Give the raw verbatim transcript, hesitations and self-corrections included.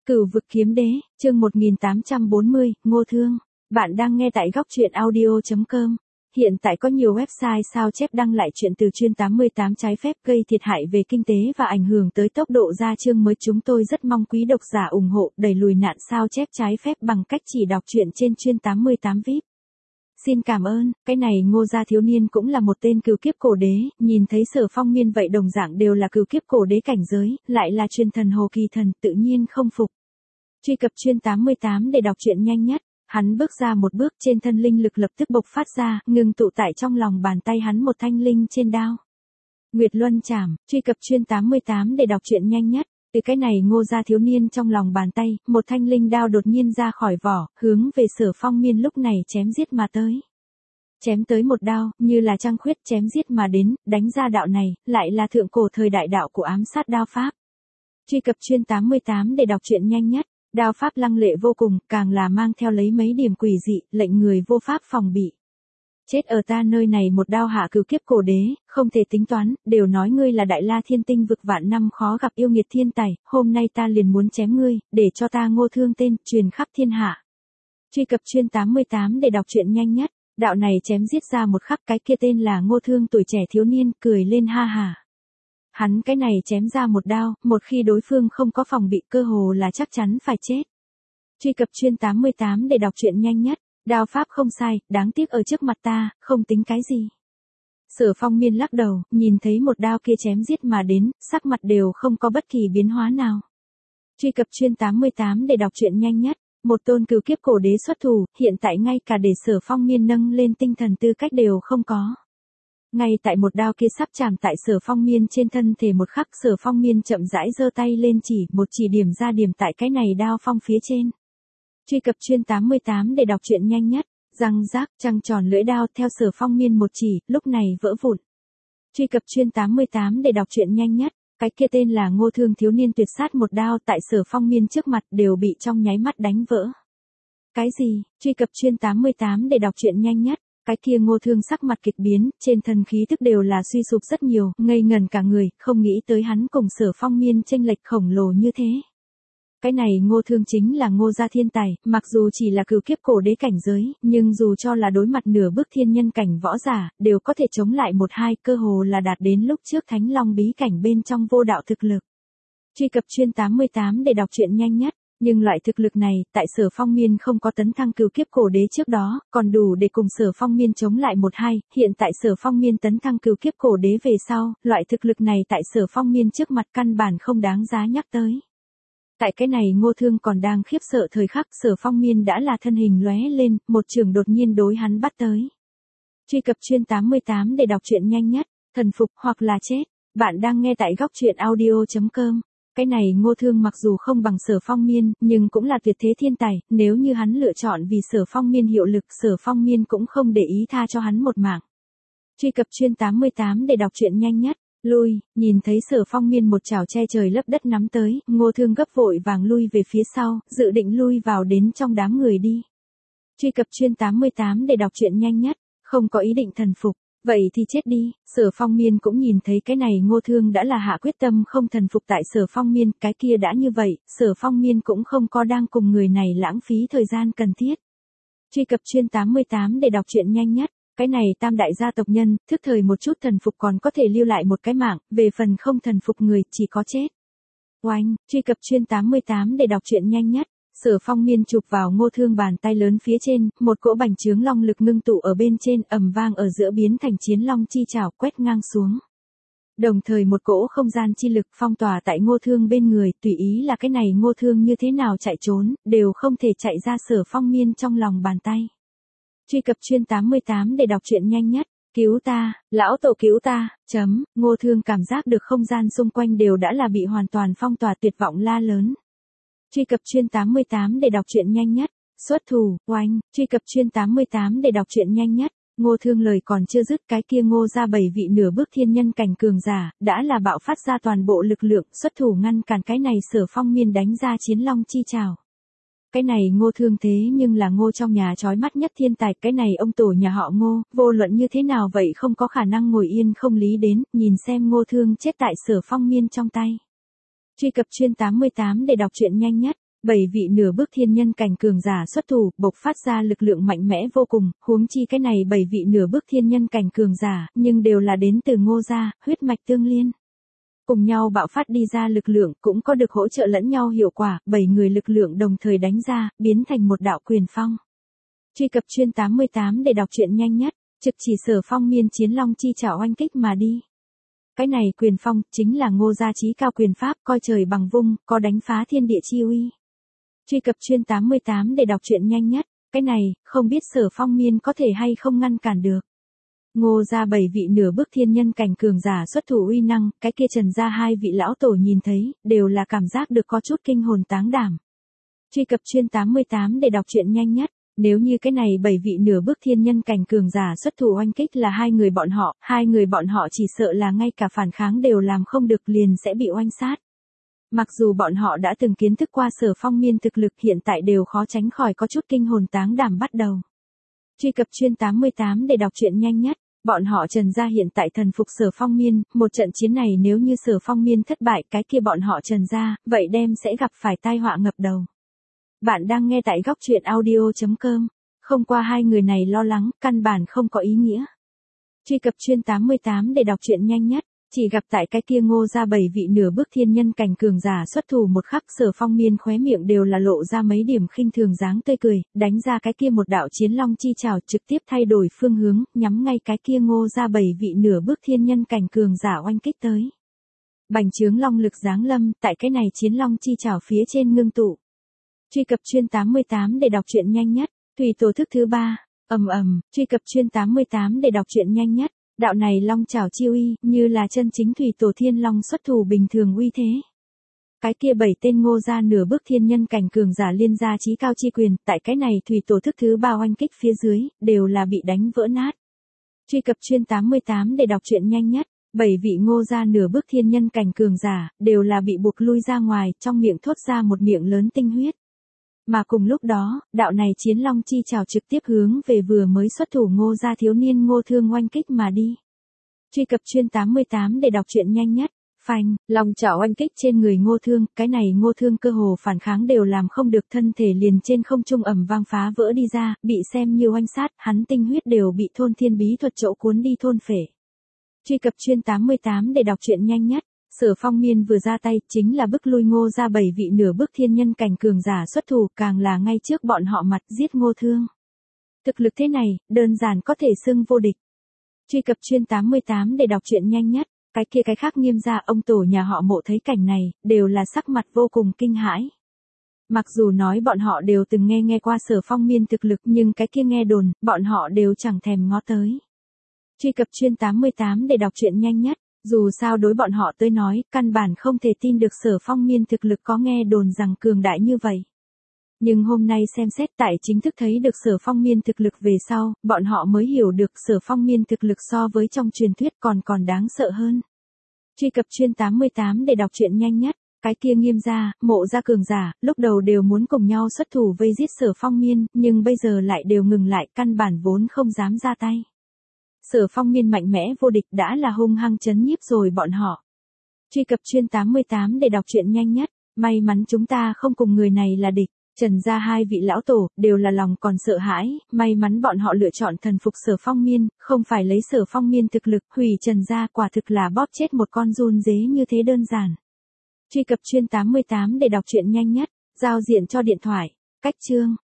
Cửu vực kiếm đế, chương một nghìn tám trăm bốn mươi, Ngô Thương. Bạn đang nghe tại góc truyện audio chấm com. Hiện tại có nhiều website sao chép đăng lại chuyện từ chuyên tám mươi tám trái phép gây thiệt hại về kinh tế và ảnh hưởng tới tốc độ ra chương mới. Chúng tôi rất mong quý độc giả ủng hộ đẩy lùi nạn sao chép trái phép bằng cách chỉ đọc truyện trên chuyên tám mươi tám vi ai pi. Xin cảm ơn. Cái này Ngô gia thiếu niên cũng là một tên cửu kiếp cổ đế, nhìn thấy Sở Phong Miên vậy đồng dạng đều là cửu kiếp cổ đế cảnh giới, lại là truyền thần hồ kỳ thần, tự nhiên không phục. Truy cập chuyên tám mươi tám để đọc truyện nhanh nhất. Hắn bước ra một bước, trên thân linh lực lập tức bộc phát ra, ngừng tụ tại trong lòng bàn tay hắn một thanh linh trên đao. Nguyệt Luân Trảm. Truy cập chuyên tám mươi tám để đọc truyện nhanh nhất. Từ cái này Ngô gia thiếu niên trong lòng bàn tay, một thanh linh đao đột nhiên ra khỏi vỏ, hướng về Sở Phong Miên lúc này chém giết mà tới. Chém tới một đao, như là trăng khuyết chém giết mà đến, đánh ra đạo này, lại là thượng cổ thời đại đạo của ám sát đao pháp. Truy cập chuyên tám mươi tám để đọc truyện nhanh nhất. Đao pháp lăng lệ vô cùng, càng là mang theo lấy mấy điểm quỷ dị, lệnh người vô pháp phòng bị. Chết ở ta nơi này một đao hạ cửu kiếp cổ đế, không thể tính toán, đều nói ngươi là đại la thiên tinh vực vạn năm khó gặp yêu nghiệt thiên tài, hôm nay ta liền muốn chém ngươi, để cho ta Ngô Thương tên truyền khắp thiên hạ. Truy cập chuyên tám mươi tám để đọc truyện nhanh nhất. Đạo này chém giết ra một khắc, cái kia tên là Ngô Thương tuổi trẻ thiếu niên, cười lên ha hà. Hắn cái này chém ra một đao, một khi đối phương không có phòng bị cơ hồ là chắc chắn phải chết. Truy cập chuyên tám mươi tám để đọc truyện nhanh nhất. Đao pháp không sai, đáng tiếc ở trước mặt ta, không tính cái gì. Sở Phong Miên lắc đầu, nhìn thấy một đao kia chém giết mà đến, sắc mặt đều không có bất kỳ biến hóa nào. Truy cập chuyên tám mươi tám để đọc truyện nhanh nhất. Một tôn cửu kiếp cổ đế xuất thủ, hiện tại ngay cả để Sở Phong Miên nâng lên tinh thần tư cách đều không có. Ngay tại một đao kia sắp chạm tại Sở Phong Miên trên thân thể một khắc, Sở Phong Miên chậm rãi giơ tay lên chỉ, một chỉ điểm ra điểm tại cái này đao phong phía trên. Truy cập chuyên tám mươi tám để đọc truyện nhanh nhất. Răng rác, trăng tròn lưỡi đao theo Sở Phong Miên một chỉ, lúc này vỡ vụn. Truy cập chuyên tám mươi tám để đọc truyện nhanh nhất. Cái kia tên là Ngô Thương thiếu niên tuyệt sát một đao tại Sở Phong Miên trước mặt đều bị trong nháy mắt đánh vỡ. Cái gì? Truy cập chuyên tám mươi tám để đọc truyện nhanh nhất. Cái kia Ngô Thương sắc mặt kịch biến, trên thân khí tức đều là suy sụp rất nhiều, ngây ngẩn cả người, không nghĩ tới hắn cùng Sở Phong Miên chênh lệch khổng lồ như thế. Cái này Ngô Thương chính là Ngô gia thiên tài, mặc dù chỉ là cửu kiếp cổ đế cảnh giới, nhưng dù cho là đối mặt nửa bước thiên nhân cảnh võ giả, đều có thể chống lại một hai, cơ hồ là đạt đến lúc trước Thánh Long bí cảnh bên trong vô đạo thực lực. Truy cập chuyên tám mươi tám để đọc truyện nhanh nhất. Nhưng loại thực lực này, tại Sở Phong Miên không có tấn thăng cửu kiếp cổ đế trước đó, còn đủ để cùng Sở Phong Miên chống lại một hai, hiện tại Sở Phong Miên tấn thăng cửu kiếp cổ đế về sau, loại thực lực này tại Sở Phong Miên trước mặt căn bản không đáng giá nhắc tới. Tại cái này Ngô Thương còn đang khiếp sợ thời khắc, Sở Phong Miên đã là thân hình lóe lên, một trường đột nhiên đối hắn bắt tới. Truy cập chuyên tám mươi tám để đọc truyện nhanh nhất. Thần phục hoặc là chết. Bạn đang nghe tại góc truyện audio chấm com. Cái này Ngô Thương mặc dù không bằng Sở Phong Miên, nhưng cũng là tuyệt thế thiên tài, nếu như hắn lựa chọn vì Sở Phong Miên hiệu lực, Sở Phong Miên cũng không để ý tha cho hắn một mạng. Truy cập chuyên tám mươi tám để đọc truyện nhanh nhất. Lui, nhìn thấy Sở Phong Miên một chảo che trời lấp đất nắm tới, Ngô Thương gấp vội vàng lui về phía sau, dự định lui vào đến trong đám người đi. Truy cập chuyên tám mươi tám để đọc truyện nhanh nhất. Không có ý định thần phục. Vậy thì chết đi. Sở Phong Miên cũng nhìn thấy cái này Ngô Thương đã là hạ quyết tâm không thần phục tại Sở Phong Miên, cái kia đã như vậy, Sở Phong Miên cũng không có đang cùng người này lãng phí thời gian cần thiết. Truy cập chuyên tám mươi tám để đọc truyện nhanh nhất. Cái này tam đại gia tộc nhân, thức thời một chút thần phục còn có thể lưu lại một cái mạng, về phần không thần phục người, chỉ có chết. Oanh, truy cập chuyên tám mươi tám để đọc truyện nhanh nhất. Sở Phong Miên chụp vào Ngô Thương bàn tay lớn phía trên, một cỗ bành trướng long lực ngưng tụ ở bên trên, ầm vang ở giữa biến thành chiến long chi trảo quét ngang xuống. Đồng thời một cỗ không gian chi lực phong tỏa tại Ngô Thương bên người, tùy ý là cái này Ngô Thương như thế nào chạy trốn, đều không thể chạy ra Sở Phong Miên trong lòng bàn tay. Truy cập chuyên tám mươi tám để đọc truyện nhanh nhất. Cứu ta, lão tổ cứu ta, chấm, Ngô Thương cảm giác được không gian xung quanh đều đã là bị hoàn toàn phong tỏa, tuyệt vọng la lớn. Truy cập chuyên tám mươi tám để đọc truyện nhanh nhất. Xuất thủ, oanh, truy cập chuyên tám mươi tám để đọc truyện nhanh nhất. Ngô Thương lời còn chưa dứt, cái kia Ngô ra bảy vị nửa bước thiên nhân cảnh cường giả, đã là bạo phát ra toàn bộ lực lượng, xuất thủ ngăn cản cái này Sở Phong Miên đánh ra chiến long chi trảo. Cái này Ngô Thương thế nhưng là Ngô trong nhà chói mắt nhất thiên tài, cái này ông tổ nhà họ Ngô, vô luận như thế nào vậy không có khả năng ngồi yên không lý đến, nhìn xem Ngô Thương chết tại Sở Phong Miên trong tay. Truy cập chuyên tám mươi tám để đọc truyện nhanh nhất. Bảy vị nửa bước thiên nhân cảnh cường giả xuất thủ, bộc phát ra lực lượng mạnh mẽ vô cùng, huống chi cái này bảy vị nửa bước thiên nhân cảnh cường giả, nhưng đều là đến từ Ngô gia, huyết mạch tương liên. Cùng nhau bạo phát đi ra lực lượng cũng có được hỗ trợ lẫn nhau hiệu quả, bảy người lực lượng đồng thời đánh ra, biến thành một đạo quyền phong. Truy cập chuyên tám mươi tám để đọc truyện nhanh nhất, trực chỉ Sở Phong miên chiến long chi chảo oanh kích mà đi. Cái này quyền phong chính là Ngô gia chí cao quyền pháp, coi trời bằng vung, có đánh phá thiên địa chi uy. Truy cập chuyên tám mươi tám để đọc truyện nhanh nhất, cái này, không biết Sở Phong miên có thể hay không ngăn cản được. Ngô gia bảy vị nửa bước thiên nhân cảnh cường giả xuất thủ uy năng, cái kia Trần gia hai vị lão tổ nhìn thấy, đều là cảm giác được có chút kinh hồn táng đảm. Truy cập chuyên tám mươi tám để đọc truyện nhanh nhất, nếu như cái này bảy vị nửa bước thiên nhân cảnh cường giả xuất thủ oanh kích là hai người bọn họ, hai người bọn họ chỉ sợ là ngay cả phản kháng đều làm không được liền sẽ bị oanh sát. Mặc dù bọn họ đã từng kiến thức qua Sở Phong miên thực lực hiện tại đều khó tránh khỏi có chút kinh hồn táng đảm bắt đầu. Truy cập chuyên tám mươi tám để đọc truyện nhanh nhất, bọn họ Trần gia hiện tại thần phục Sở Phong miên, một trận chiến này nếu như Sở Phong miên thất bại cái kia bọn họ Trần gia, vậy đem sẽ gặp phải tai họa ngập đầu. Bạn đang nghe tại góc truyện audio chấm com, không qua hai người này lo lắng, căn bản không có ý nghĩa. Truy cập chuyên tám mươi tám để đọc truyện nhanh nhất, chỉ gặp tại cái kia Ngô gia bảy vị nửa bước thiên nhân cảnh cường giả xuất thủ một khắc, Sở Phong miên khóe miệng đều là lộ ra mấy điểm khinh thường dáng tươi cười, đánh ra cái kia một đạo chiến long chi trảo trực tiếp thay đổi phương hướng, nhắm ngay cái kia Ngô gia bảy vị nửa bước thiên nhân cảnh cường giả oanh kích tới. Bành trướng long lực giáng lâm, tại cái này chiến long chi trảo phía trên ngưng tụ. Truy cập chuyên tám mươi tám để đọc truyện nhanh nhất, thủy tổ thức thứ ba, ầm ầm, truy cập chuyên tám mươi tám để đọc truyện nhanh nhất, đạo này long chảo chi uy, như là chân chính thủy tổ thiên long xuất thủ bình thường uy thế. Cái kia bảy tên Ngô gia nửa bước thiên nhân cảnh cường giả liên gia chí cao chi quyền, tại cái này thủy tổ thức thứ ba oanh kích phía dưới, đều là bị đánh vỡ nát. Truy cập chuyên tám mươi tám để đọc truyện nhanh nhất, bảy vị Ngô gia nửa bước thiên nhân cảnh cường giả, đều là bị buộc lui ra ngoài, trong miệng thốt ra một miệng lớn tinh huyết. Mà cùng lúc đó, đạo này chiến long chi trảo trực tiếp hướng về vừa mới xuất thủ Ngô gia thiếu niên Ngô Thương oanh kích mà đi. Truy cập chuyên tám mươi tám để đọc truyện nhanh nhất, phanh, long chảo oanh kích trên người Ngô Thương, cái này Ngô Thương cơ hồ phản kháng đều làm không được, thân thể liền trên không trung ầm vang phá vỡ đi ra, bị xem như oanh sát, hắn tinh huyết đều bị thôn thiên bí thuật chỗ cuốn đi thôn phệ. Truy cập chuyên tám mươi tám để đọc truyện nhanh nhất. Sở Phong miên vừa ra tay, chính là bức lui Ngô gia bảy vị nửa bước thiên nhân cảnh cường giả xuất thủ, càng là ngay trước bọn họ mặt giết Ngô Thương. Thực lực thế này, đơn giản có thể xưng vô địch. Truy cập chuyên tám mươi tám để đọc truyện nhanh nhất, cái kia cái khác Nghiêm gia ông tổ nhà họ Mộ thấy cảnh này, đều là sắc mặt vô cùng kinh hãi. Mặc dù nói bọn họ đều từng nghe nghe qua Sở Phong miên thực lực, nhưng cái kia nghe đồn, bọn họ đều chẳng thèm ngó tới. Truy cập chuyên tám mươi tám để đọc truyện nhanh nhất. Dù sao đối bọn họ tới nói, căn bản không thể tin được Sở Phong miên thực lực có nghe đồn rằng cường đại như vậy. Nhưng hôm nay xem xét tại chính thức thấy được Sở Phong miên thực lực về sau, bọn họ mới hiểu được Sở Phong miên thực lực so với trong truyền thuyết còn còn đáng sợ hơn. Truy cập chuyên tám mươi tám để đọc truyện nhanh nhất, cái kia Nghiêm gia, Mộ gia cường giả, lúc đầu đều muốn cùng nhau xuất thủ vây giết Sở Phong miên, nhưng bây giờ lại đều ngừng lại, căn bản vốn không dám ra tay. Sở Phong miên mạnh mẽ vô địch đã là hung hăng chấn nhiếp rồi bọn họ. Truy cập chuyên tám mươi tám để đọc truyện nhanh nhất, may mắn chúng ta không cùng người này là địch. Trần gia hai vị lão tổ, đều là lòng còn sợ hãi, may mắn bọn họ lựa chọn thần phục Sở Phong miên, không phải lấy Sở Phong miên thực lực, hủy Trần gia quả thực là bóp chết một con giun dế như thế đơn giản. Truy cập chuyên tám mươi tám để đọc truyện nhanh nhất, giao diện cho điện thoại, cách chương.